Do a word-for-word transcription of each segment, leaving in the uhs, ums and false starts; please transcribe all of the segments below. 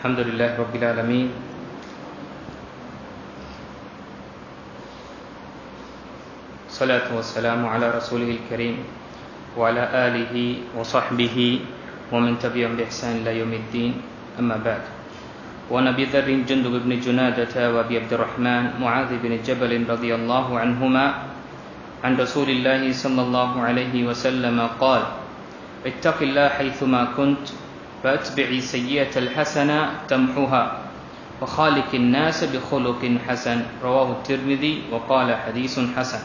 Alhamdulillah Rabbil Alameen. Salatu wassalamu ala Rasulihil Kareem wa ala alihi wa sahbihi wa man tabi'ahum bi ihsan ila yaumiddin. Amma ba'd. Wa Nabi Dharr Jundub ibn Junadata wa Abi Abdurrahman Mu'adh ibn Jabal radhiyallahu anhuma an Rasulillah sallallahu alayhi wa sallam qala ittaqillaha haythuma kunt فأتبعي سيئة الحسنة تمحها وخالق الناس بخلق حسن رواه الترمذي وقال حديث حسن.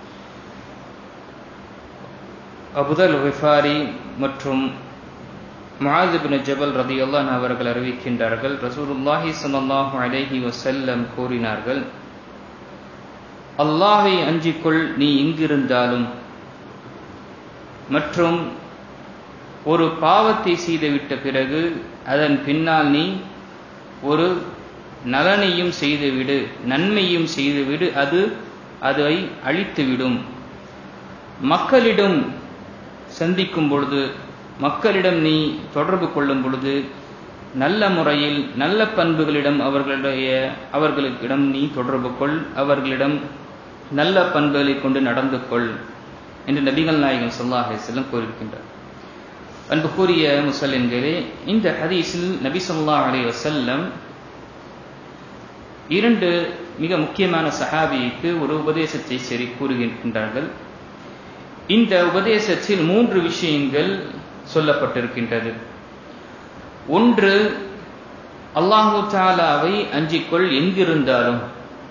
Abu Dharr al Ghifari மற்றும் Muadh இப்னு ஜபல் ரலியல்லாஹு அன்ஹு அவர்கள் அறிவிக்கின்றார்கள், ரசூலுல்லாஹி ஸல்லல்லாஹு அலைஹி வஸல்லம் கூறினார்கள், அல்லாஹ்வை அஞ்சிக்கொள் நீ எங்கிருந்தாலும், மற்றும் ஒரு பாவத்தை செய்துவிட்ட பிறகு அதன் பின்னால் நீ ஒரு நலனையும் செய்துவிடு, நன்மையும் செய்துவிடு, அது அதை அழித்துவிடும். மக்களிடம் சந்திக்கும் பொழுது, மக்களிடம் நீ தொடர்பு கொள்ளும் பொழுது நல்ல முறையில் நல்ல பண்புகளிடம் அவர்களுடைய அவர்களிடம் நீ தொடர்பு கொள், அவர்களிடம் நல்ல பண்புகளை கொண்டு நடந்து கொள் என்று நபிகள் நாயகம் ஸல்லல்லாஹு அலைஹி வஸல்லம் கூறியிருக்கின்றார். அன்புக்குரிய முஸ்லிம்களே, இந்த ஹதீஸில் நபி ஸல்லல்லாஹு அலைஹி வஸல்லம் இரண்டு மிக முக்கியமான சஹாபிக்கு ஒரு உபதேசத்தை சரி கூறுகின்றார்கள். இந்த உபதேசத்தில் மூன்று விஷயங்கள் சொல்லப்பட்டிருக்கின்றது. ஒன்று, அல்லாஹு தஆலாவை அஞ்சிக்கொள் எங்கிருந்தாலும்.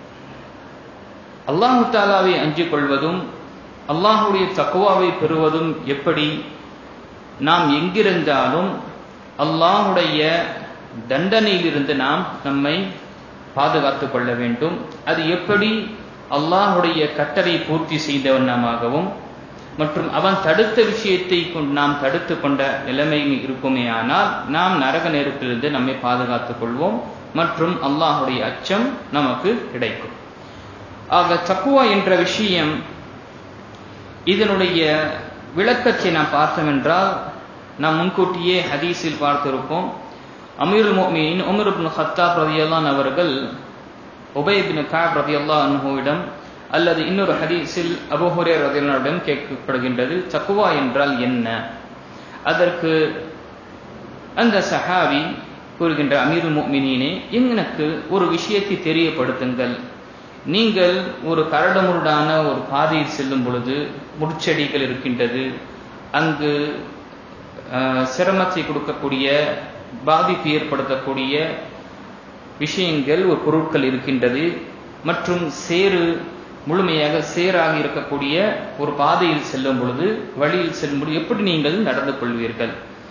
அல்லாஹு தஆலாவை அஞ்சிக் கொள்வதும் அல்லாஹுடைய தக்வாவை பெறுவதும் எப்படி? நாம் எங்கிருந்தாலும் அல்லாஹுடைய தண்டனையிலிருந்து நாம் நம்மை பாதுகாத்துக் கொள்ள வேண்டும். அது எப்படி? அல்லாஹுடைய கட்டளை பூர்த்தி செய்தவண்ணமாகவும் மற்றும் அவன் தடுத்த விஷயத்தை நாம் தடுத்து கொண்ட நிலைமையில் இருக்குமே ஆனால் நாம் நரக நெருப்பிலிருந்து நம்மை பாதுகாத்துக் கொள்வோம் மற்றும் அல்லாஹுடைய அச்சம் நமக்கு கிடைக்கும். ஆக தக்வா என்ற விஷயம், இதனுடைய விளக்கத்தை நாம் பார்த்தோம் என்றால், நாம் முன்கூட்டியே ஹதீஸில் பார்த்திருப்போம். அமீருல் முஃமினீன் உமர் இப்னு கத்தாப் ரலியல்லாஹு அன்ஹு அவர்கள் உபய் இப்னு கஅப் ரலியல்லாஹு அன்ஹுவிடம் அல்லது இன்னொரு ஹதீஸில் அபூ ஹுரைரா ரலியல்லாஹு அன்ஹுவிடம் கேட்கப்படுகின்றது, தக்வா என்றால் என்ன? அதற்கு அந்த சஹாபி கூறுகின்ற, அமீருல் முஃமினீனே, எனக்கு ஒரு விஷயத்தை தெரியப்படுத்துங்கள். நீங்கள் ஒரு கரடுமுரடான ஒரு பாதையில் செல்லும் பொழுது முட்செடிகள் இருக்கின்றது, அங்கு சிரமத்தை கொடுக்கக்கூடிய பாதிப்பு ஏற்படுத்தக்கூடிய விஷயங்கள் ஒரு பொருட்கள் இருக்கின்றது, மற்றும் சேறு முழுமையாக சேராக இருக்கக்கூடிய ஒரு பாதையில் செல்லும் பொழுது வழியில் செல்லும் பொழுது எப்படி நீங்கள் நடந்து கொள்வீர்கள்?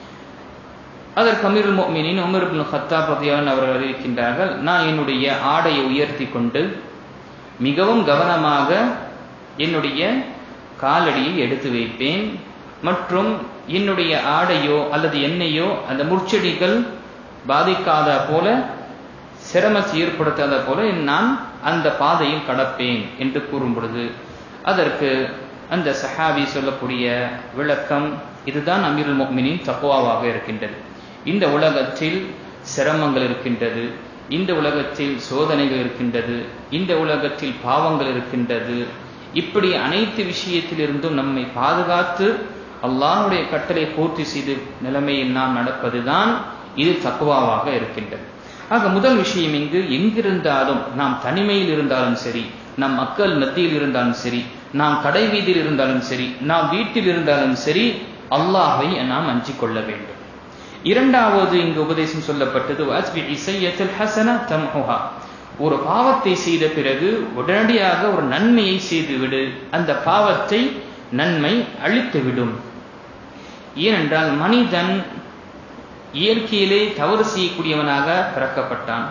அதற்கு அமீருல் முஃமினீன் உமர் இப்னு கத்தாப் ரலியல்லாஹு அன்ஹு அவர்கள் அறிவிக்கின்றார்கள், நான் என்னுடைய ஆடையை உயர்த்தி கொண்டு மிகவும் கவனமாக என்னுடைய காலடியை எடுத்து வைப்பேன், மற்றும் என்னுடைய ஆடையோ அல்லது எண்ணெயோ அந்த முட்செடிகள் பாதிக்காத போல, சிரமத்தை ஏற்படுத்தாத போல நான் அந்த பாதையில் கடப்பேன் என்று கூறும் பொழுது அதற்கு அந்த சஹாபி சொல்லக்கூடிய விளக்கம், இதுதான் அமீருல் முஃமினீன் தக்வாவாக இருக்கின்றது. இந்த உலகத்தில் சிரமங்கள் இருக்கின்றது, இந்த உலகத்தில் சோதனைகள் இருக்கின்றது, இந்த உலகத்தில் பாவங்கள் இருக்கின்றது. இப்படி அனைத்து விஷயத்திலிருந்தும் நம்மை பாதுகாத்து அல்லாஹ்வுடைய கட்டளை பூர்த்தி செய்து நிலைமையில் நாம் நடப்பதுதான் இது தக்வாவாக இருக்கின்றது. ஆக முதல் விஷயம், இங்கு எங்கிருந்தாலும், நாம் தனிமையில் இருந்தாலும் சரி, நம் மக்கள் மத்தியில் இருந்தாலும் சரி, நாம் கடை வீதியில் இருந்தாலும் சரி, நாம் வீட்டில் இருந்தாலும் சரி, அல்லாஹ்வை நாம் அஞ்சிக் கொள்ள வேண்டும். இரண்டாவது இங்கு உபதேசம் சொல்லப்பட்டது, வஅத்பிஇ ஸய்யிஅத்தல் ஹஸன தம்ஹுஹா. ஒரு பாவத்தை செய்த பிறகு உடனடியாக ஒரு நன்மையை செய்துவிடு, அந்த பாவத்தை நன்மை அழித்துவிடும். ஏனென்றால் மனிதன் இயற்கையிலே தவறு செய்யக்கூடியவனாக பிறக்கப்பட்டான்.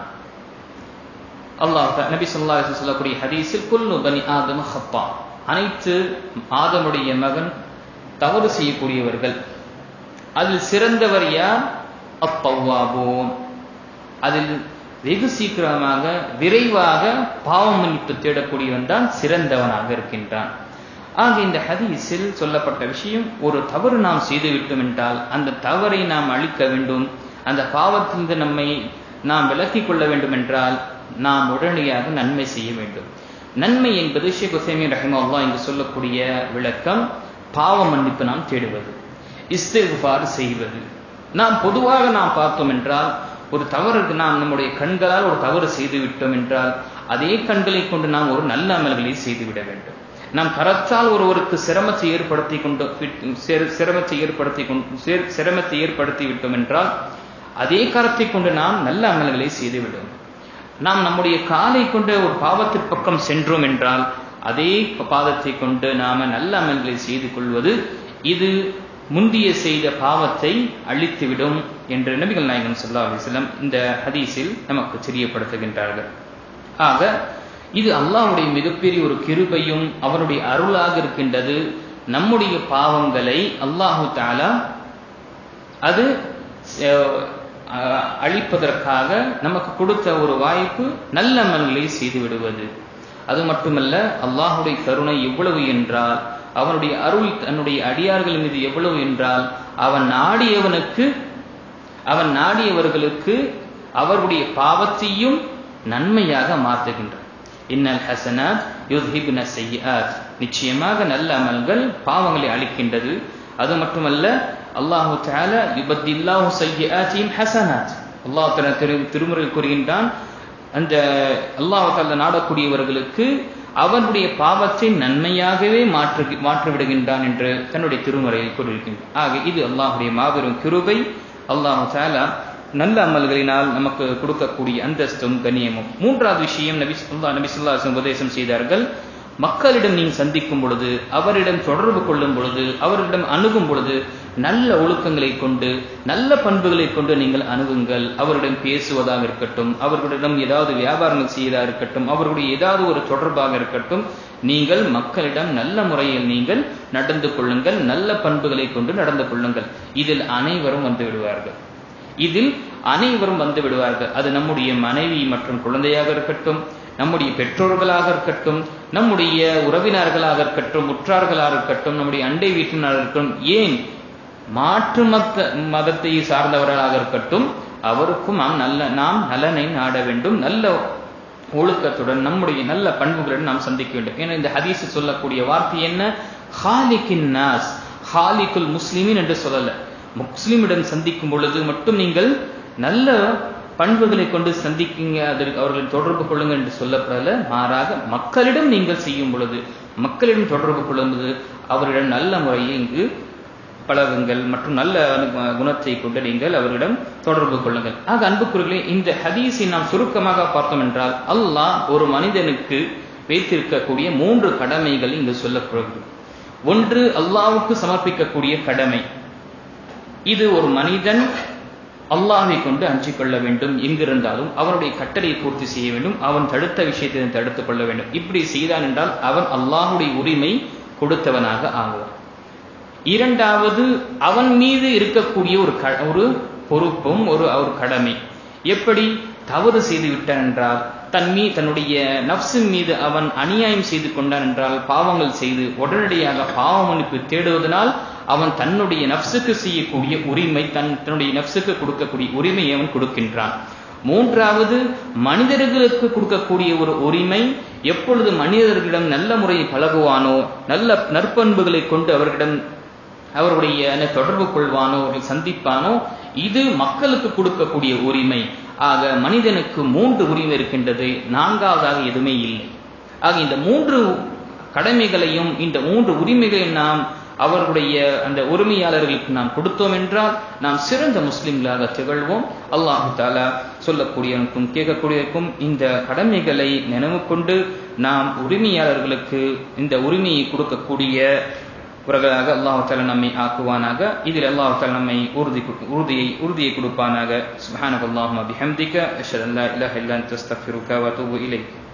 அல்லாஹ் நபி ஸல்லல்லாஹு அலைஹி வஸல்லம் சொல்லக்கூடிய ஹதீஸில், குல்லு பனி ஆதம ஹத்தா, அனைத்து ஆதமுடைய மகன் தவறு செய்யக்கூடியவர்கள். அதில் சிறந்தவர் யார்? அத்தவ்வாபூன். அதில் வெகு சீக்கிரமாக விரைவாக பாவம் மன்னிப்பு தேடக்கூடியவன் தான் சிறந்தவனாக இருக்கின்றான். ஆக இந்த ஹதீஸில் சொல்லப்பட்ட விஷயம், ஒரு தவறு நாம் செய்துவிட்டோம் என்றால் அந்த தவறை நாம் அழிக்க வேண்டும், அந்த பாவத்திலிருந்து நம்மை நாம் விலக்கிக் கொள்ள வேண்டும் என்றால் நாம் உடனடியாக நன்மை செய்ய வேண்டும். நன்மை என்பது ஷேக் உசைமீன் ரஹிமஹுல்லாஹ் இங்கு சொல்லக்கூடிய விளக்கம் பாவ மன்னிப்பு நாம் தேடுவது, இஸ்திக்ஃபார் செய்வது. நாம் பொதுவாக நாம் பார்த்தோம் என்றால் ஒரு தவறுக்கு நாம் நம்முடைய கண்களால் ஒரு தவறு செய்து விட்டோம் என்றால் அதே கண்களை கொண்டு நாம் ஒரு நல்ல அமல்களை செய்துவிட வேண்டும். நாம் கரத்தால் ஒருவருக்கு சிரமத்தை ஏற்படுத்தி கொண்டு சிரமத்தை ஏற்படுத்தி கொண்டு சிரமத்தை ஏற்படுத்தி விட்டோம் என்றால் அதே கரத்தை கொண்டு நாம் நல்ல அமல்களை செய்துவிடும். நாம் நம்முடைய காலை கொண்டு ஒரு பாவத்திற்கு பக்கம் சென்றோம் என்றால் அதே பாதத்தை கொண்டு நாம நல்ல அமல்களை செய்து கொள்வது இது முந்திய செய்த பாவத்தை அழித்துவிடும் என்று நபிகள் நாயகம் ஸல்லல்லாஹு அலைஹி வஸல்லம் இந்த ஹதீஸில் நமக்கு தெரியப்படுத்துகின்றார்கள். ஆக இது அல்லாஹ்வுடைய மிகப்பெரிய ஒரு கிருபையும் அவருடைய அருளாக இருக்கின்றது. நம்முடைய பாவங்களை அல்லாஹு தஆலா அது அழிப்பதற்காக நமக்கு கொடுத்த ஒரு வாய்ப்பு நல்ல அமல்களை செய்து விடுவது. அது மட்டுமல்ல, அல்லாஹுடைய கருணை எவ்வளவு என்றால், அவனுடைய அருள் தன்னுடைய அடியார்கள் மீது எவ்வளவு என்றால், அவன் நாடியவனுக்கு அவன் நாடியவர்களுக்கு அவருடைய பாவத்தையும் நன்மையாக மாற்றுகின்றான். இன்னல் ஹஸனாத் யுத்ஹிப்ன ஸய்யிஆத், நிச்சயமாக நல்ல அமல்கள் பாவங்களை அழிக்கின்றது. அது மட்டுமல்ல, அல்லாஹு தஆலா யுபத்தில்லாஹு ஸய்யிஆத்திஹிம் ஹஸனாத், அல்லாஹ் தஆலா திருமுறையில் கூறுகின்றான், அந்த அல்லாஹ் தஆலா நாடக்கூடியவர்களுக்கு அவனுடைய பாவத்தை நன்மையாகவே மாற்றி மாற்றி விடுகின்றான் என்று தன்னுடைய திருமுறையில் கூறியிருக்கின்றான். ஆக இது அல்லாஹுடைய மாபெரும் கிருபை. அல்லாஹ் தஆலா நல்ல அமல்களினால் நமக்கு கொடுக்கக்கூடிய அந்தஸ்தும் கண்ணியமும். மூன்றாவது விஷயம், நபி ஸல்லல்லாஹு நபி ஸல்லல்லாஹு அலைஹி வஸல்லம் உபதேசம் செய்தார்கள், மக்களிடம் நீங்கள் சந்திக்கும் பொழுது, அவரிடம் தொடர்பு கொள்ளும் பொழுது, அவரிடம் அணுகும் பொழுது நல்ல ஒழுக்கங்களை கொண்டு நல்ல பண்புகளை கொண்டு நீங்கள் அணுகுங்கள். அவரிடம் பேசுவதாக இருக்கட்டும், அவர்களிடம் ஏதாவது வியாபாரங்கள் செய்வதாக இருக்கட்டும், அவர்களுடைய ஏதாவது ஒரு தொடர்பாக இருக்கட்டும், நீங்கள் மக்களிடம் நல்ல முறையில் நீங்கள் நடந்து கொள்ளுங்கள், நல்ல பண்புகளை கொண்டு நடந்து கொள்ளுங்கள். இதில் அனைவரும் வந்து விடுவார்கள் இதில் அனைவரும் வந்து விடுவார்கள். அது நம்முடைய மனைவி மற்றும் குழந்தையாக இருக்கட்டும், நம்முடைய பெற்றோர்களாக இருக்கட்டும், நம்முடைய உறவினர்களாக இருக்கட்டும், உற்றார்களாக இருக்கட்டும், நம்முடைய அண்டை வீட்டினராக இருக்கட்டும், ஏன் மாற்று மத மதத்தை சார்ந்தவர்களாக இருக்கட்டும், அவருக்கும் நாம் நல்ல நாம் நலனை நாட வேண்டும். நல்ல ஒழுக்கத்துடன் நம்முடைய நல்ல பண்புகளுடன் நாம் சந்திக்க வேண்டும். ஏன்னா இந்த ஹதீஸ் சொல்லக்கூடிய வார்த்தை என்ன? ஹாலிகின் நாஸ், ஹாலிகுல் முஸ்லிமின் என்று சொல்லல. முஸ்லிமிடம் சந்திக்கும் பொழுது மட்டும் நீங்கள் நல்ல பண்புகளை கொண்டு சந்திக்குங்க, அதற்கு அவர்களின் தொடர்பு கொள்ளுங்க என்று சொல்லப்படல. மாறாக மக்களிடம் நீங்கள் செய்யும் பொழுது, மக்களிடம் தொடர்பு கொள்ளும்போது அவரிடம் நல்ல முறையை இங்கு பழகுங்கள் மற்றும் நல்ல குணத்தை கொண்டு நீங்கள் அவரிடம் தொடர்பு கொள்ளுங்கள். ஆக அன்புக்குரியவர்களே, இந்த ஹதீஸை நாம் சுருக்கமாக பார்த்தோம் என்றால், அல்லாஹ் ஒரு மனிதனுக்கு வைத்திருக்கக்கூடிய மூன்று கடமைகள் இங்கு சொல்லப்படுகிறது. ஒன்று, அல்லாஹ்வுக்கு சமர்ப்பிக்கக்கூடிய கடமை. இது ஒரு மனிதன் அல்லாஹ்வை கொண்டு அஞ்சிக் கொள்ள வேண்டும், எங்கிருந்தாலும் அவனுடைய கட்டளையை பூர்த்தி செய்ய வேண்டும், அவன் தடுத்த விஷயத்தை தடுத்துக் கொள்ள வேண்டும். இப்படி செய்தான் என்றால் அவன் அல்லாஹ்வுடைய உரிமை கொடுத்தவனாக ஆகுவான். இரண்டாவது, அவன் மீது இருக்கக்கூடிய ஒரு ஒரு பொறுப்பும் ஒரு ஒரு கடமை. எப்படி? தவறு செய்து விட்டான் என்றால், தன் மீ தன்னுடைய நஃப்ஸின் மீது அவன் அநியாயம் செய்து கொண்டான் என்றால், பாவங்கள் செய்து உடனடியாக பாவ மன்னிப்பு தேடுவதனால் அவன் தன்னுடைய நஃப்ஸுக்கு செய்யக்கூடிய உரிமை, தன் தன்னுடைய நஃப்ஸுக்கு கொடுக்கக்கூடிய உரிமையை அவன் கொடுக்கின்றான். மூன்றாவது, மனிதர்களுக்கு கொடுக்கக்கூடிய ஒரு உரிமை. எப்பொழுது மனிதர்களிடம் நல்ல முறையை பழகுவானோ, நல்ல நற்பண்புகளை கொண்டு அவர்களிடம் அவருடைய தொடர்பு கொள்வானோ, அவர்கள் சந்திப்பானோ, இது மக்களுக்கு கொடுக்கக்கூடிய உரிமை. ஆக மனிதனுக்கு மூன்று உரிமை இருக்கின்றது, நான்காவதாக எதுவுமே இல்லை. ஆக இந்த மூன்று கடமைகளையும் இந்த மூன்று உரிமைகளையும் நாம் அவர்களுடைய அந்த உரிமையாளர்களுக்கு நாம் கொடுத்தோம் என்றால் நாம் சிறந்த முஸ்லிம்களாக திகழ்வோம். அல்லாஹு தஆலா சொல்லக்கூடியவனுக்கும் கேட்கக்கூடியவருக்கும் இந்த கடமைகளை நினைவு கொண்டு நாம் உரிமையாளர்களுக்கு இந்த உரிமையை கொடுக்கக்கூடிய உறவாக அல்லாஹ் தஆலா நம்மை ஆக்குவானாக. இதில் அல்லாஹ் தஆலா நம்மை உறுதி உறுதியை உறுதியை கொடுப்பானாக. சுப்ஹானல்லாஹி வ பிஹம்திக அஷ்ஹது அல்லா இலாஹா இல்லா அன்த அஸ்தக்ஃபிருக வ அத்தூபு இலைக்.